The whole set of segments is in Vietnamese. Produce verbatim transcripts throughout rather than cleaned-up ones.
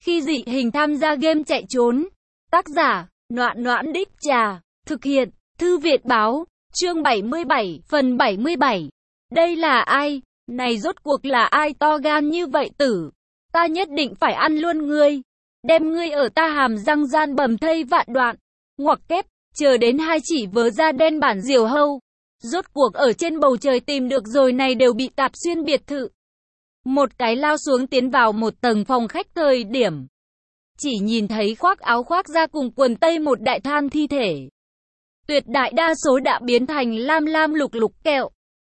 Khi dị hình tham gia game chạy trốn. Tác giả, Noãn Noãn Đích Trà. Thực hiện, Thư Việt Báo. Chương bảy mươi bảy, phần bảy mươi bảy. Đây là ai? Này rốt cuộc là ai to gan như vậy tử? Ta nhất định phải ăn luôn ngươi. Đem ngươi ở ta hàm răng gian bầm thây vạn đoạn. Ngoặc kép, chờ đến hai chỉ vớ da đen bản diều hâu. Rốt cuộc ở trên bầu trời tìm được rồi này đều bị tạp xuyên biệt thự. Một cái lao xuống tiến vào một tầng phòng khách thời điểm. Chỉ nhìn thấy khoác áo khoác ra cùng quần tây một đại than thi thể. Tuyệt đại đa số đã biến thành lam lam lục lục kẹo.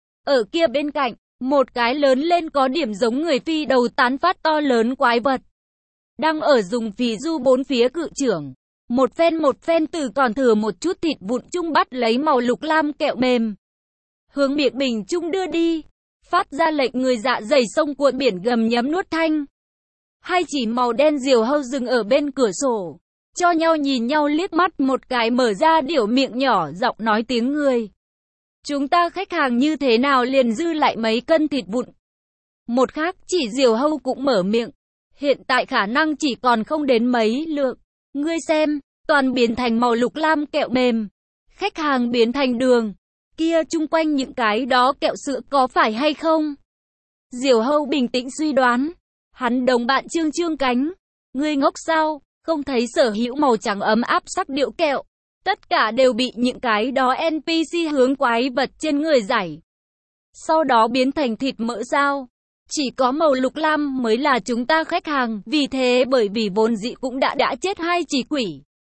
Ở kia bên cạnh, một cái lớn lên có điểm giống người phi đầu tán phát to lớn quái vật. Đang ở dùng phì du bốn phía cự trưởng. Một phen một phen từ còn thừa một chút thịt vụn chung bắt lấy màu lục lam kẹo mềm. Hướng miệng bình chung đưa đi. Phát ra lệnh người dạ dày sông cuộn biển gầm nhấm nuốt thanh. Hai chỉ màu đen diều hâu dừng ở bên cửa sổ. Cho nhau nhìn nhau liếc mắt một cái mở ra điểu miệng nhỏ giọng nói tiếng người. Chúng ta khách hàng như thế nào liền dư lại mấy cân thịt vụn. Một khác chỉ diều hâu cũng mở miệng. Hiện tại khả năng chỉ còn không đến mấy lượng. Ngươi xem, toàn biến thành màu lục lam kẹo mềm. Khách hàng biến thành đường. Kia chung quanh những cái đó kẹo sữa có phải hay không? Diều hâu bình tĩnh suy đoán. Hắn đồng bạn trương trương cánh. Ngươi ngốc sao? Không thấy sở hữu màu trắng ấm áp sắc điệu kẹo. Tất cả đều bị những cái đó en pê xê hướng quái vật trên người giải. Sau đó biến thành thịt mỡ sao? Chỉ có màu lục lam mới là chúng ta khách hàng. Vì thế bởi vì vốn dĩ cũng đã đã chết hai chỉ quỷ.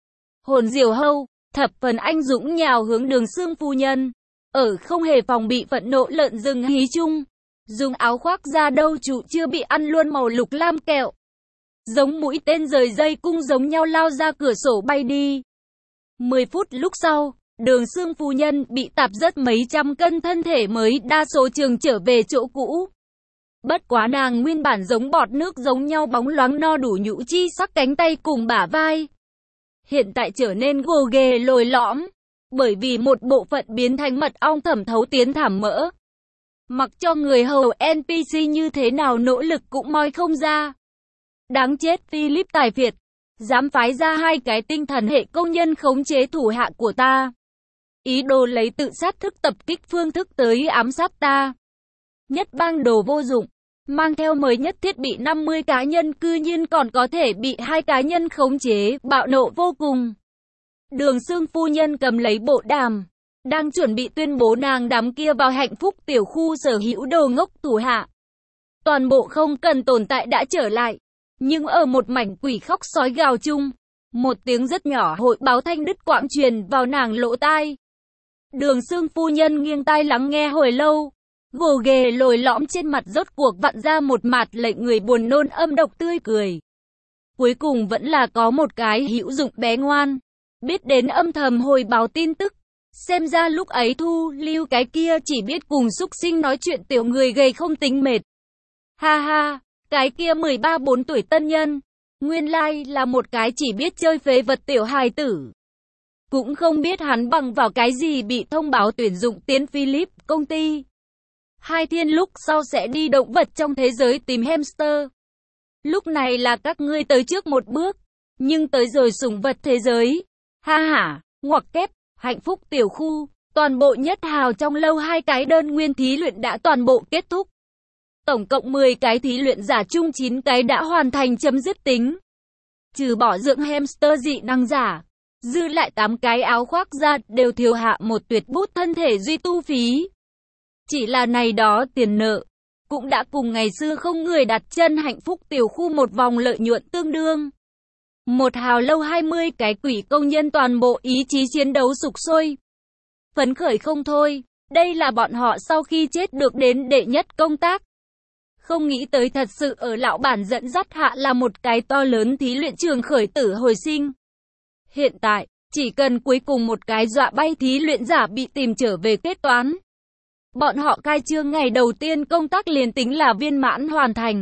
Hồn diều hâu, thập phần anh dũng nhào hướng Đường Sương phu nhân. Ở không hề phòng bị phẫn nộ lợn rừng hí chung. Dùng áo khoác ra đâu trụ chưa bị ăn luôn màu lục lam kẹo. Giống mũi tên rời dây cung giống nhau lao ra cửa sổ bay đi. Mười phút lúc sau, Đường Sương phu nhân bị tạp rất mấy trăm cân thân thể mới đa số trường trở về chỗ cũ. Bất quá nàng nguyên bản giống bọt nước giống nhau bóng loáng no đủ nhũ chi sắc cánh tay cùng bả vai. Hiện tại trở nên gồ ghề lồi lõm. Bởi vì một bộ phận biến thành mật ong thẩm thấu tiến thảm mỡ. Mặc cho người hầu en pê xê như thế nào nỗ lực cũng moi không ra. Đáng chết Philip tài phiệt. Dám phái ra hai cái tinh thần hệ công nhân khống chế thủ hạ của ta. Ý đồ lấy tự sát thức tập kích phương thức tới ám sát ta. Nhất bang đồ vô dụng. Mang theo mới nhất thiết bị năm mươi cá nhân cư nhiên còn có thể bị hai cá nhân khống chế, bạo nộ vô cùng. Đường Sương phu nhân cầm lấy bộ đàm. Đang chuẩn bị tuyên bố nàng đám kia vào hạnh phúc tiểu khu sở hữu đồ ngốc thủ hạ. Toàn bộ không cần tồn tại đã trở lại. Nhưng ở một mảnh quỷ khóc sói gào chung. Một tiếng rất nhỏ hội báo thanh đứt quãng truyền vào nàng lỗ tai. Đường Sương phu nhân nghiêng tai lắng nghe hồi lâu. Gồ ghề lồi lõm trên mặt rốt cuộc vặn ra một mặt lệnh người buồn nôn âm độc tươi cười. Cuối cùng vẫn là có một cái hữu dụng bé ngoan. Biết đến âm thầm hồi báo tin tức. Xem ra lúc ấy thu lưu cái kia chỉ biết cùng súc sinh nói chuyện tiểu người gầy không tính mệt. Ha ha, cái kia mười ba bốn tuổi tân nhân. Nguyên lai là một cái chỉ biết chơi phế vật tiểu hài tử. Cũng không biết hắn bằng vào cái gì bị thông báo tuyển dụng tiến Philip công ty. Hai thiên lúc sau sẽ đi động vật trong thế giới tìm hamster. Lúc này là các ngươi tới trước một bước. Nhưng tới rồi sủng vật thế giới. Ha ha, ngoặc kép, hạnh phúc tiểu khu, toàn bộ nhất hào trong lâu hai cái đơn nguyên thí luyện đã toàn bộ kết thúc. Tổng cộng mười cái thí luyện giả chung chín cái đã hoàn thành chấm dứt tính. Trừ bỏ dưỡng hamster dị năng giả, dư lại tám cái áo khoác ra đều thiếu hạ một tuyệt bút thân thể duy tu phí. Chỉ là này đó tiền nợ, cũng đã cùng ngày xưa không người đặt chân hạnh phúc tiểu khu một vòng lợi nhuận tương đương. Một hào lâu hai mươi cái quỷ công nhân toàn bộ ý chí chiến đấu sục sôi. Phấn khởi không thôi, đây là bọn họ sau khi chết được đến đệ nhất công tác. Không nghĩ tới thật sự ở lão bản dẫn dắt hạ là một cái to lớn thí luyện trường khởi tử hồi sinh. Hiện tại, chỉ cần cuối cùng một cái dọa bay thí luyện giả bị tìm trở về kết toán. Bọn họ khai trương ngày đầu tiên công tác liền tính là viên mãn hoàn thành.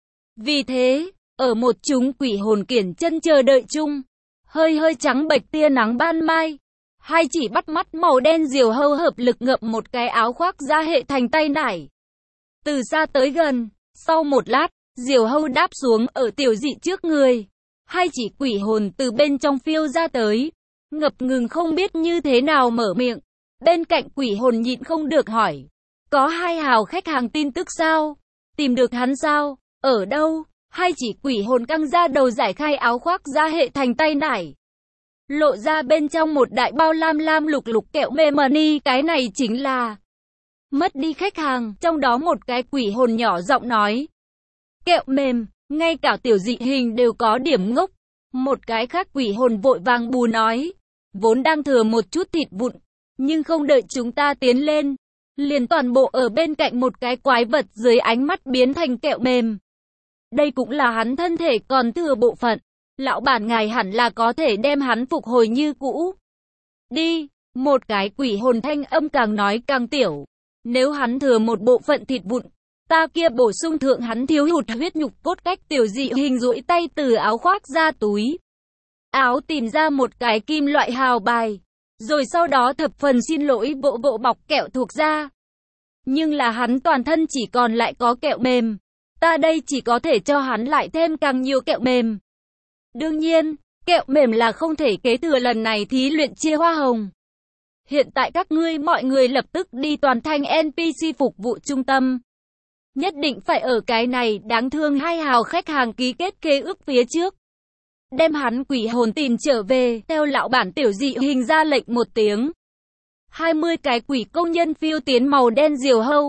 Vì thế, ở một chúng quỷ hồn kiển chân chờ đợi chung, hơi hơi trắng bệch tia nắng ban mai, hai chỉ bắt mắt màu đen diều hâu hợp lực ngậm một cái áo khoác ra hệ thành tay nải. Từ xa tới gần, sau một lát, Diều hâu đáp xuống ở tiểu dị trước người. Hai chỉ quỷ hồn từ bên trong phiêu ra tới. Ngập ngừng không biết như thế nào mở miệng. Bên cạnh quỷ hồn nhịn không được hỏi. Có hai hào khách hàng tin tức sao? Tìm được hắn sao? Ở đâu? Hai chỉ quỷ hồn căng ra đầu giải khai áo khoác ra hệ thành tay nải. Lộ ra bên trong một đại bao lam lam lục lục kẹo mê money, cái này chính là mất đi khách hàng, trong đó một cái quỷ hồn nhỏ giọng nói. Kẹo mềm, ngay cả tiểu dị hình đều có điểm ngốc. Một cái khác quỷ hồn vội vàng bù nói. Vốn đang thừa một chút thịt vụn, nhưng không đợi chúng ta tiến lên, liền toàn bộ ở bên cạnh một cái quái vật dưới ánh mắt biến thành kẹo mềm. Đây cũng là hắn thân thể còn thừa bộ phận. Lão bản ngài hẳn là có thể đem hắn phục hồi như cũ. Đi, một cái quỷ hồn thanh âm càng nói càng tiểu. Nếu hắn thừa một bộ phận thịt vụn, ta kia bổ sung thượng hắn thiếu hụt huyết nhục cốt cách. Tiểu dị hình duỗi tay từ áo khoác ra túi áo tìm ra một cái kim loại hào bài, rồi sau đó thập phần xin lỗi vỗ vỗ bọc kẹo thuộc ra. Nhưng là hắn toàn thân chỉ còn lại có kẹo mềm. Ta đây chỉ có thể cho hắn lại thêm càng nhiều kẹo mềm. Đương nhiên, kẹo mềm là không thể kế thừa lần này thí luyện chia hoa hồng. Hiện tại các ngươi mọi người lập tức đi toàn thành en pê xê phục vụ trung tâm. Nhất định phải ở cái này đáng thương hai hào khách hàng ký kết khế ước phía trước. Đem hắn quỷ hồn tìm trở về, theo lão bản tiểu dị hình ra lệnh một tiếng. hai mươi cái quỷ công nhân phiêu tiến màu đen diều hâu.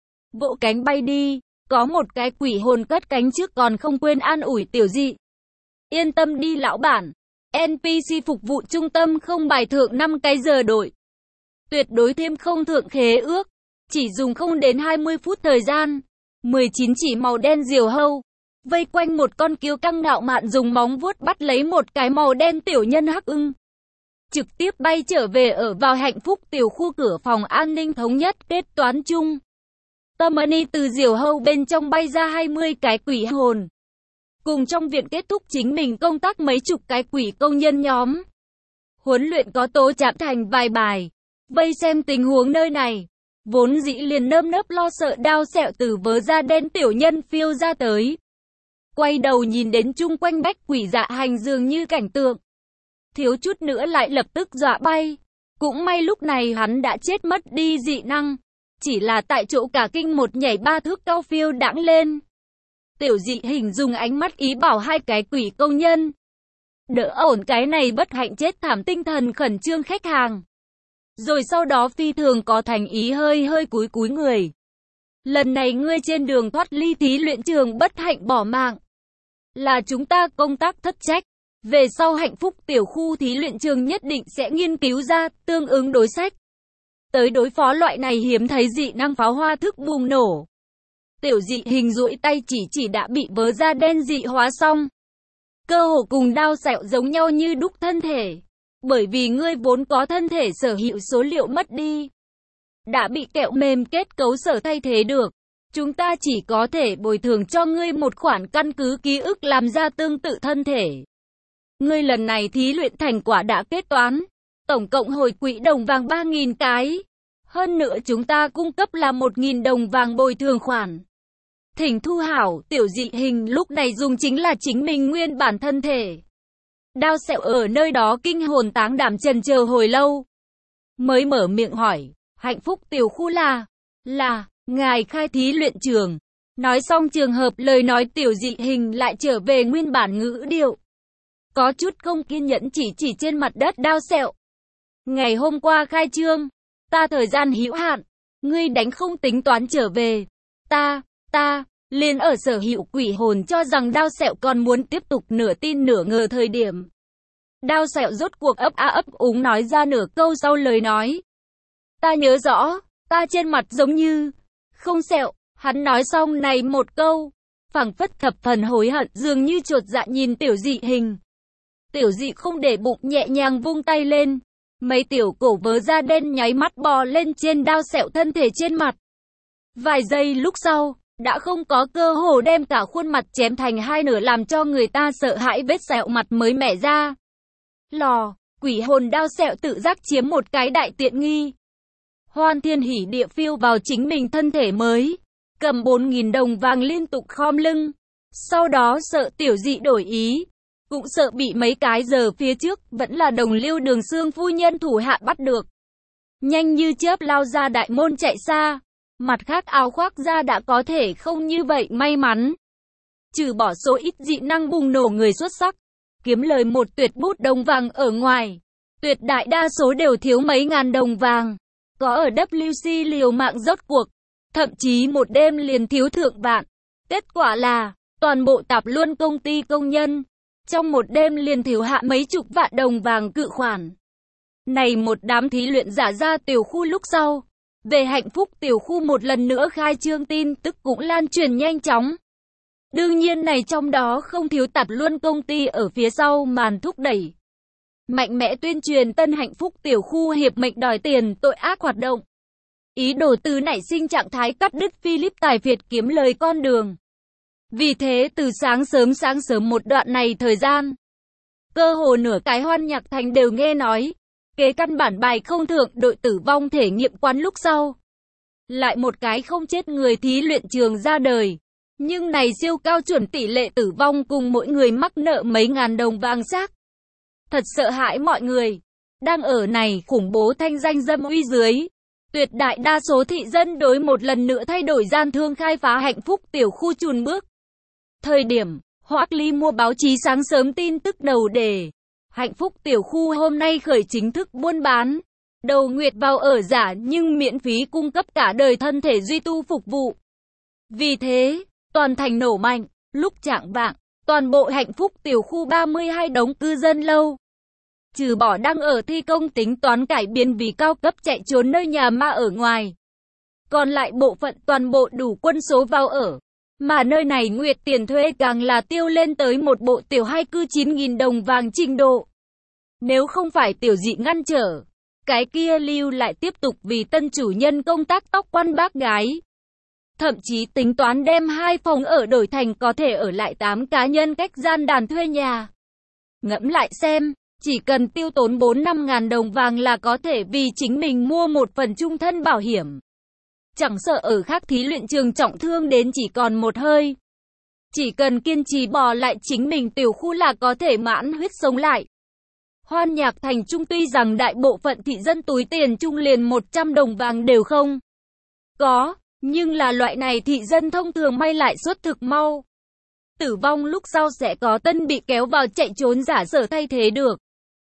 Vỗ cánh bay đi, có một cái quỷ hồn cất cánh trước còn không quên an ủi tiểu dị. Yên tâm đi lão bản, en pê xê phục vụ trung tâm không bài thượng năm cái giờ đổi. Tuyệt đối thêm không thượng khế ước, chỉ dùng không đến hai mươi phút thời gian. mười chín chỉ màu đen diều hâu, vây quanh một con kiêu căng ngạo mạn dùng móng vuốt bắt lấy một cái màu đen tiểu nhân hắc ưng. Trực tiếp bay trở về ở vào hạnh phúc tiểu khu cửa phòng an ninh thống nhất kết toán chung. Tommy từ diều hâu bên trong bay ra hai mươi cái quỷ hồn. Cùng trong viện kết thúc chính mình công tác mấy chục cái quỷ công nhân nhóm. Huấn luyện có tố chạm thành vài bài. Vây xem tình huống nơi này. Vốn dĩ liền nơm nớp lo sợ đao sẹo từ vớ da đen tiểu nhân phiêu ra tới. Quay đầu nhìn đến chung quanh bách quỷ dạ hành dường như cảnh tượng. Thiếu chút nữa lại lập tức dọa bay. Cũng may lúc này hắn đã chết mất đi dị năng. Chỉ là tại chỗ cả kinh một nhảy ba thước cao phiêu đãng lên. Tiểu dị hình dùng ánh mắt ý bảo hai cái quỷ công nhân. Đỡ ổn cái này bất hạnh chết thảm tinh thần khẩn trương khách hàng. Rồi sau đó phi thường có thành ý hơi hơi cúi cúi người. Lần này ngươi trên đường thoát ly thí luyện trường bất hạnh bỏ mạng. Là chúng ta công tác thất trách. Về sau hạnh phúc tiểu khu thí luyện trường nhất định sẽ nghiên cứu ra tương ứng đối sách. Tới đối phó loại này hiếm thấy dị năng pháo hoa thức bùng nổ. Tiểu dị hình duỗi tay chỉ chỉ đã bị vớ da đen dị hóa xong. Cơ hồ cùng đao sẹo giống nhau như đúc thân thể. Bởi vì ngươi vốn có thân thể sở hữu số liệu mất đi. Đã bị kẹo mềm kết cấu sở thay thế được. Chúng ta chỉ có thể bồi thường cho ngươi một khoản căn cứ ký ức làm ra tương tự thân thể. Ngươi lần này thí luyện thành quả đã kết toán. Tổng cộng hồi quỹ đồng vàng ba nghìn cái. Hơn nữa chúng ta cung cấp là một nghìn đồng vàng bồi thường khoản. Thỉnh thu hảo, tiểu dị hình lúc này dùng chính là chính mình nguyên bản thân thể. Đao sẹo ở nơi đó kinh hồn táng đảm chần chờ hồi lâu. Mới mở miệng hỏi, hạnh phúc tiểu khu là, là, ngài khai thí luyện trường. Nói xong trường hợp lời nói tiểu dị hình lại trở về nguyên bản ngữ điệu. Có chút không kiên nhẫn chỉ chỉ trên mặt đất đao sẹo. Ngày hôm qua khai trương, ta thời gian hữu hạn, ngươi đánh không tính toán trở về. Ta, ta, liền ở sở hữu quỷ hồn cho rằng đao sẹo còn muốn tiếp tục nửa tin nửa ngờ thời điểm. Đao sẹo rốt cuộc ấp a ấp úng nói ra nửa câu sau lời nói. Ta nhớ rõ, ta trên mặt giống như, không sẹo, hắn nói xong này một câu, phảng phất thập phần hối hận dường như chột dạ nhìn tiểu dị hình. Tiểu dị không để bụng nhẹ nhàng vung tay lên. Mấy tiểu cổ vớ da đen nháy mắt bò lên trên đao sẹo thân thể trên mặt. Vài giây lúc sau, đã không có cơ hồ đem cả khuôn mặt chém thành hai nửa làm cho người ta sợ hãi vết sẹo mặt mới mẻ ra. Lò, quỷ hồn đao sẹo tự giác chiếm một cái đại tiện nghi. Hoan thiên hỉ địa phiêu vào chính mình thân thể mới. Cầm bốn nghìn đồng vàng liên tục khom lưng. Sau đó sợ Tiểu Dị đổi ý, cũng sợ bị mấy cái giờ phía trước vẫn là đồng liêu Đường Xương phu nhân thủ hạ bắt được. Nhanh như chớp lao ra đại môn chạy xa. Mặt khác áo khoác da đã có thể không như vậy may mắn. Trừ bỏ số ít dị năng bùng nổ người xuất sắc, kiếm lời một tuyệt bút đồng vàng ở ngoài, tuyệt đại đa số đều thiếu mấy ngàn đồng vàng. Có ở W C liều mạng rốt cuộc, thậm chí một đêm liền thiếu thượng vạn. Kết quả là, toàn bộ tạp luân công ty công nhân, trong một đêm liền thiếu hạ mấy chục vạn đồng vàng cự khoản. Này một đám thí luyện giả ra tiểu khu lúc sau, về hạnh phúc tiểu khu một lần nữa khai trương tin tức cũng lan truyền nhanh chóng. Đương nhiên này trong đó không thiếu tạp luân công ty ở phía sau màn thúc đẩy. Mạnh mẽ tuyên truyền tân hạnh phúc tiểu khu hiệp mệnh đòi tiền tội ác hoạt động. Ý đồ từ nảy sinh trạng thái cắt đứt Philip tài Việt kiếm lời con đường. Vì thế từ sáng sớm sáng sớm một đoạn này thời gian, cơ hồ nửa cái Hoan Nhạc Thành đều nghe nói. Kế căn bản bài không thượng đội tử vong thể nghiệm quán lúc sau. Lại một cái không chết người thí luyện trường ra đời. Nhưng này siêu cao chuẩn tỷ lệ tử vong cùng mỗi người mắc nợ mấy ngàn đồng vàng xác. Thật sợ hãi mọi người. Đang ở này khủng bố thanh danh dâm uy dưới. Tuyệt đại đa số thị dân đối một lần nữa thay đổi gian thương khai phá hạnh phúc tiểu khu chùn bước. Thời điểm, Hoắc Ly mua báo chí sáng sớm tin tức đầu đề. Hạnh phúc tiểu khu hôm nay khởi chính thức buôn bán. Đầu nguyệt vào ở giả nhưng miễn phí cung cấp cả đời thân thể duy tu phục vụ. Vì thế, toàn thành nổ mạnh. Lúc chạng vạng, toàn bộ hạnh phúc tiểu khu ba mươi hai đống cư dân lâu. Trừ bỏ đang ở thi công tính toán cải biến vì cao cấp chạy trốn nơi nhà ma ở ngoài. Còn lại bộ phận toàn bộ đủ quân số vào ở. Mà nơi này nguyệt tiền thuê càng là tiêu lên tới một bộ tiểu hai cư chín nghìn đồng vàng trình độ. Nếu không phải Tiểu Dị ngăn trở, cái kia lưu lại tiếp tục vì tân chủ nhân công tác tóc quan bác gái. Thậm chí tính toán đem hai phòng ở đổi thành có thể ở lại tám cá nhân cách gian đàn thuê nhà. Ngẫm lại xem, chỉ cần tiêu tốn bốn năm ngàn đồng vàng là có thể vì chính mình mua một phần chung thân bảo hiểm. Chẳng sợ ở khác thí luyện trường trọng thương đến chỉ còn một hơi. Chỉ cần kiên trì bỏ lại chính mình tiểu khu là có thể mãn huyết sống lại. Hoan Nhạc Thành Trung tuy rằng đại bộ phận thị dân túi tiền chung liền một trăm đồng vàng đều không có, nhưng là loại này thị dân thông thường may lại suất thực mau. Tử vong lúc sau sẽ có tân bị kéo vào chạy trốn giả sở thay thế được.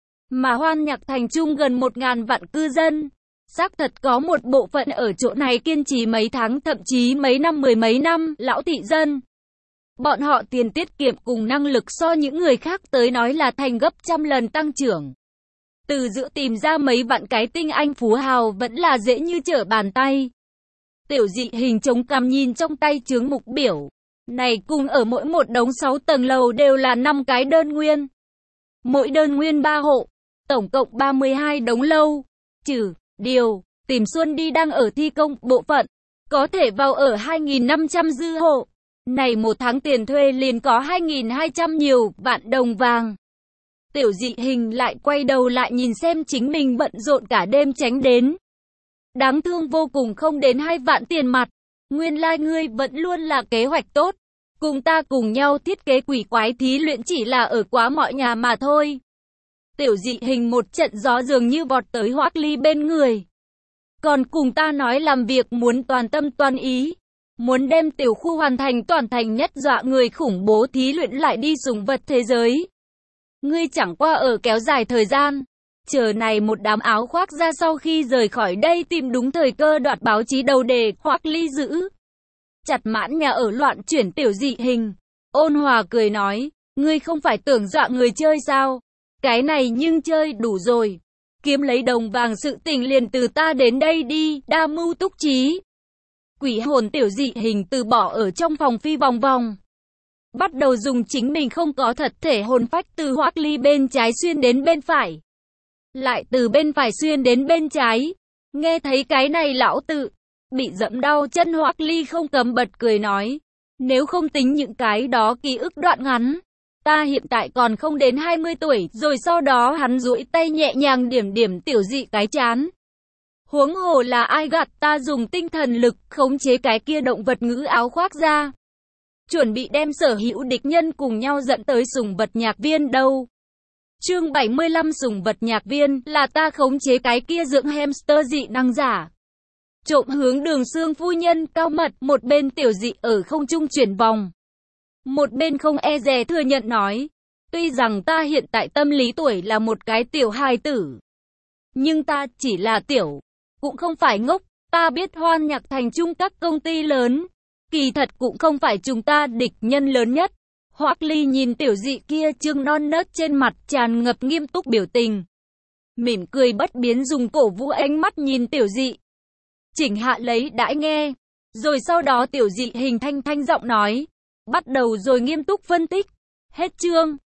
Mà Hoan Nhạc Thành Trung gần một ngàn vạn cư dân. Xác thật có một bộ phận ở chỗ này kiên trì mấy tháng thậm chí mấy năm mười mấy năm, lão thị dân. Bọn họ tiền tiết kiệm cùng năng lực so những người khác tới nói là thành gấp trăm lần tăng trưởng. Từ giữa tìm ra mấy vạn cái tinh anh phú hào vẫn là dễ như trở bàn tay. Tiểu Dị hình chống cằm nhìn trong tay chướng mục biểu. Này cùng ở mỗi một đống sáu tầng lầu đều là năm cái đơn nguyên. Mỗi đơn nguyên ba hộ, tổng cộng ba mươi hai đống lâu. Trừ, điều, tìm Xuân đi đang ở thi công bộ phận, có thể vào ở hai nghìn năm trăm dư hộ. Này một tháng tiền thuê liền có hai nghìn hai trăm nhiều vạn đồng vàng. Tiểu Dị hình lại quay đầu lại nhìn xem chính mình bận rộn cả đêm tránh đến. Đáng thương vô cùng không đến hai vạn tiền mặt. Nguyên lai like ngươi vẫn luôn là kế hoạch tốt. Cùng ta cùng nhau thiết kế quỷ quái thí luyện chỉ là ở quá mọi nhà mà thôi. Tiểu Dị hình một trận gió dường như vọt tới Hoắc Ly bên người. Còn cùng ta nói làm việc muốn toàn tâm toàn ý. Muốn đem tiểu khu hoàn thành toàn thành nhất dọa người khủng bố thí luyện lại đi sùng vật thế giới. Ngươi chẳng qua ở kéo dài thời gian. Chờ này một đám áo khoác ra sau khi rời khỏi đây tìm đúng thời cơ đoạt báo chí đầu đề. Hoắc Ly giữ chặt mãn nhà ở loạn chuyển Tiểu Dị hình. Ôn hòa cười nói, ngươi không phải tưởng dọa người chơi sao? Cái này nhưng chơi đủ rồi. Kiếm lấy đồng vàng sự tình liền từ ta đến đây đi, đa mưu túc trí. Quỷ hồn Tiểu Dị hình từ bỏ ở trong phòng phi vòng vòng. Bắt đầu dùng chính mình không có thật thể hồn phách từ Hoắc Ly bên trái xuyên đến bên phải. Lại từ bên phải xuyên đến bên trái. Nghe thấy cái này lão tự, bị dẫm đau chân Hoắc Ly không cấm bật cười nói. Nếu không tính những cái đó ký ức đoạn ngắn. Ta hiện tại còn không đến hai mươi tuổi, rồi sau đó hắn duỗi tay nhẹ nhàng điểm điểm Tiểu Dị cái chán. Huống hồ là ai gạt ta dùng tinh thần lực khống chế cái kia động vật ngữ áo khoác ra. chuẩn bị đem sở hữu địch nhân cùng nhau dẫn tới sủng vật nhạc viên đâu. Chương bảy mươi lăm sủng vật nhạc viên, là ta khống chế cái kia dưỡng hamster dị năng giả. Trộm hướng Đường Xương phu nhân cao mật, một bên tiểu dị ở không trung chuyển vòng. Một bên không e dè thừa nhận nói, tuy rằng ta hiện tại tâm lý tuổi là một cái tiểu hài tử, nhưng ta chỉ là tiểu, cũng không phải ngốc, ta biết Hoan Nhạc Thành chung các công ty lớn, kỳ thật cũng không phải chúng ta địch nhân lớn nhất. Hoắc Ly nhìn tiểu dị kia trương non nớt trên mặt tràn ngập nghiêm túc biểu tình, mỉm cười bất biến dùng cổ vũ ánh mắt nhìn tiểu dị. Chỉnh Hạ lấy đãi nghe, rồi sau đó tiểu dị hình thanh thanh giọng nói, bắt đầu rồi nghiêm túc phân tích. Hết chương.